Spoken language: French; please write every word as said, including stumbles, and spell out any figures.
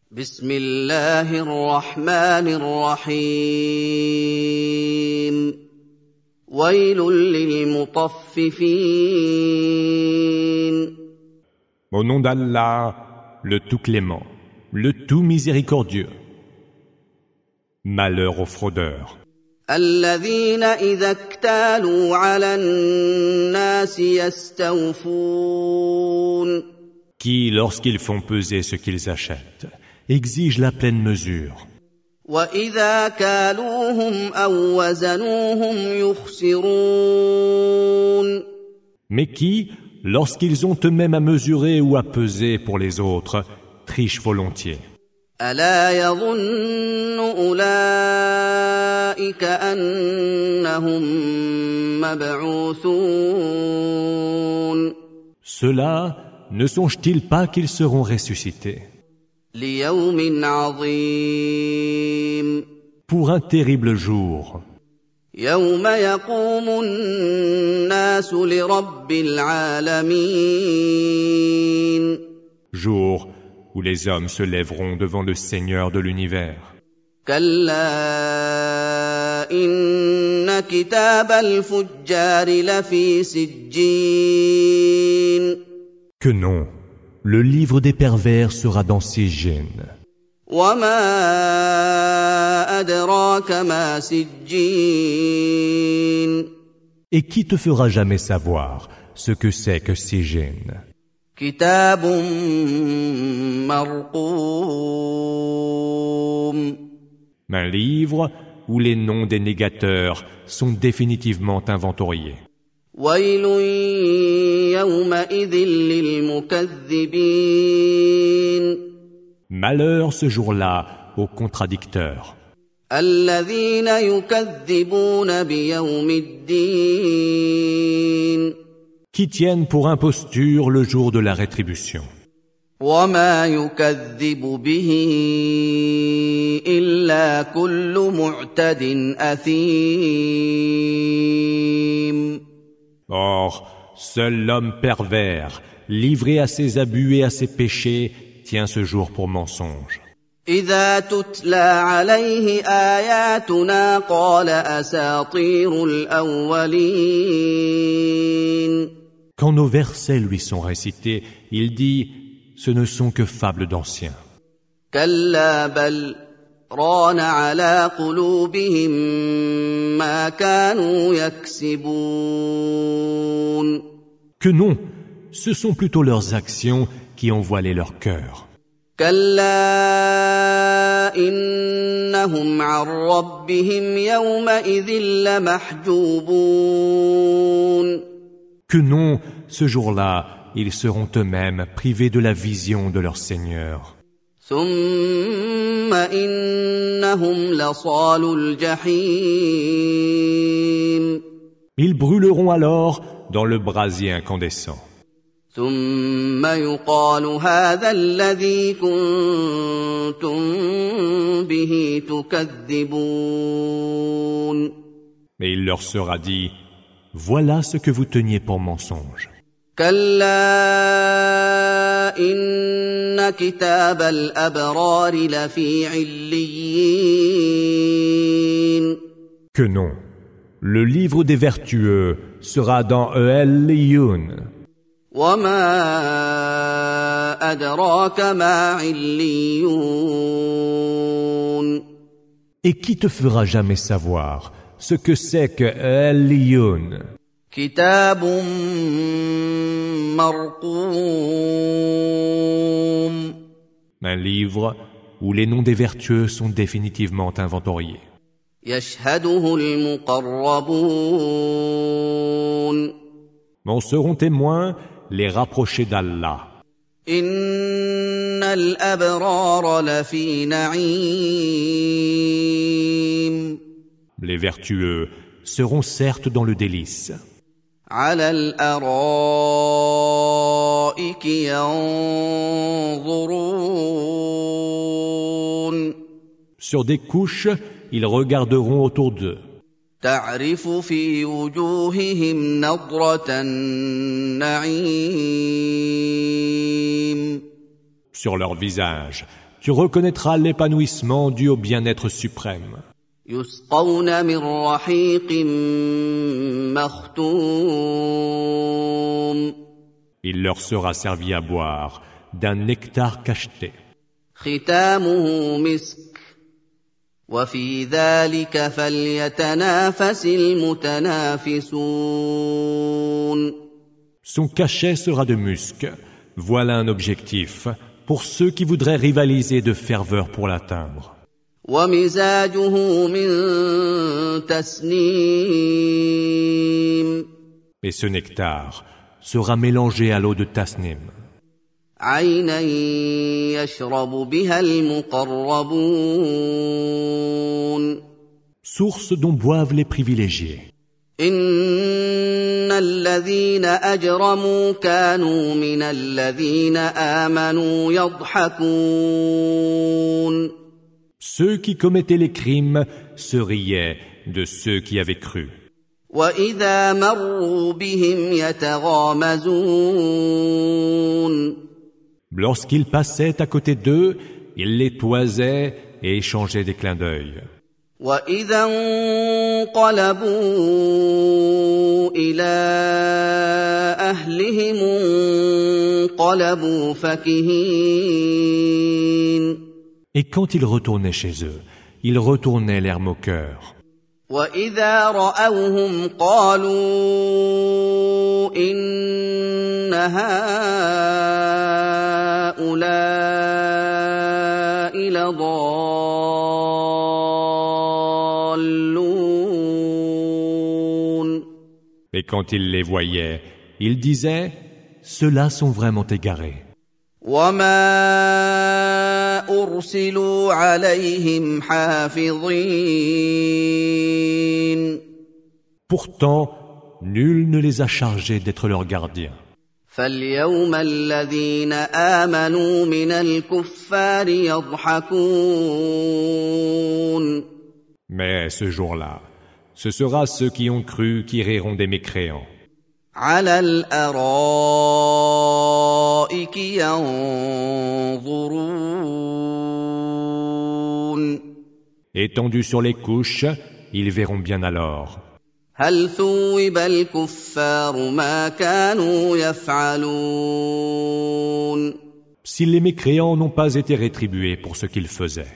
بسم الله الرحمن الرحيم ويل للمطففين Au nom d'Allah, le tout clément, le tout miséricordieux. Malheur aux fraudeurs. الذين إذا اكتالوا على الناس يستوفون Qui, lorsqu'ils font peser ce qu'ils achètent, exigent la pleine mesure. وإذا كالوهم أو وزنوهم يخسرون Mais qui, lorsqu'ils ont eux-mêmes à mesurer ou à peser pour les autres, trichent volontiers. ألا يظن أولئك أنهم مبعوثون Ceux-là ne songent-ils pas qu'ils seront ressuscités ليوم عظيم pour un terrible jour, يوم يقوم الناس لرب العالمين jour où les hommes se lèveront devant le Seigneur de l'univers. كلا إن كتاب الفجار لفي سجين Que non, le livre des pervers sera dans Sijjin. وما أدراك ما سجين Et qui te fera jamais savoir ce que c'est que Sijjin? كتاب مرقوم Un livre où les noms des négateurs sont définitivement inventoriés. ويل يومئذ للمكذبين Malheur ce jour-là aux contradicteurs, الذين يكذبون بيوم الدين qui tiennent pour imposture le jour de la rétribution. وما يكذب به إلا كل معتد أثيم Or, seul l'homme pervers, livré à ses abus et à ses péchés, tient ce jour pour mensonge. إذا تتلى عليه آياتنا قال أساطير الأولين Quand nos versets lui sont récités, il dit « Ce ne sont que fables d'anciens. كلا بل ران على قلوبهم ما كانوا يكسبون » Que non, ce sont plutôt leurs actions qui ont voilé leur cœur. كلا إنهم عن ربهم يومئذ لمحجوبون Que non, ce jour-là, ils seront eux-mêmes privés de la vision de leur Seigneur. ثم إنهم لصالو الجحيم Ils brûleront alors dans le brasier incandescent. ثم يقال هذا الذي كنتم به تكذبون Mais il leur sera dit « Voilà ce que vous teniez pour mensonge. كلا إن كتاب الأبرار لفي عليين » Que non, le livre des vertueux sera dans E'el-Liyun. وما أدراك ما عليون Et qui te fera jamais savoir ce que c'est que E'el-Liyun? كتاب مرقوم Un livre où les noms des vertueux sont définitivement inventoriés. يشهده المقربون En seront témoins les rapprochés d'Allah. إن الأبرار لفي نعيم Les vertueux seront certes dans le délice, على الأرائك ينظرون sur des couches, ils regarderont autour d'eux. تعرف في وجوههم نضرة النعيم Sur leur visage, tu reconnaîtras l'épanouissement dû au bien-être suprême. يسقون من رحيق مختوم Il leur sera servi à boire d'un nectar cacheté. ختامه مسك وفي ذلك فليتنافس المتنافسون. Son cachet sera de musc. Voilà un objectif pour ceux qui voudraient rivaliser de ferveur pour l'atteindre. ومزاجه من تسنيم. Et ce nectar sera mélangé à l'eau de tasnim. عينا يشرب بها المقربون. Source dont boivent les privilégiés. إن الذين أجرموا كانوا من الذين آمنوا يضحكون. Ceux qui commettaient les crimes se riaient de ceux qui avaient cru. وإذا مروا بهم يتغامزون. Lorsqu'ils passaient à côté d'eux, ils les toisaient et échangeaient des clins d'œil. وإذا انقلبوا إلى أهلهم انقلبوا فكهين. Et quand ils retournaient chez eux, ils retournaient l'air moqueur. وإذا رأوهم قالوا إن هؤلاء لضالون. Et quand ils les voyaient, ils disaient « Ceux-là sont vraiment égarés. » وما أرسلوا عليهم حافظين. Pourtant, nul ne les a chargés d'être leurs gardiens. فاليوم الذين آمنوا من الكفار يضحكون. Mais ce jour-là, ce sera ceux qui ont cru qui riront des mécréants. على الأرائك ينظرون. Étendus sur les couches, ils verront bien alors. هل ثوب الكفار ما كانوا يفعلون. Si les mécréants n'ont pas été rétribués pour ce qu'ils faisaient.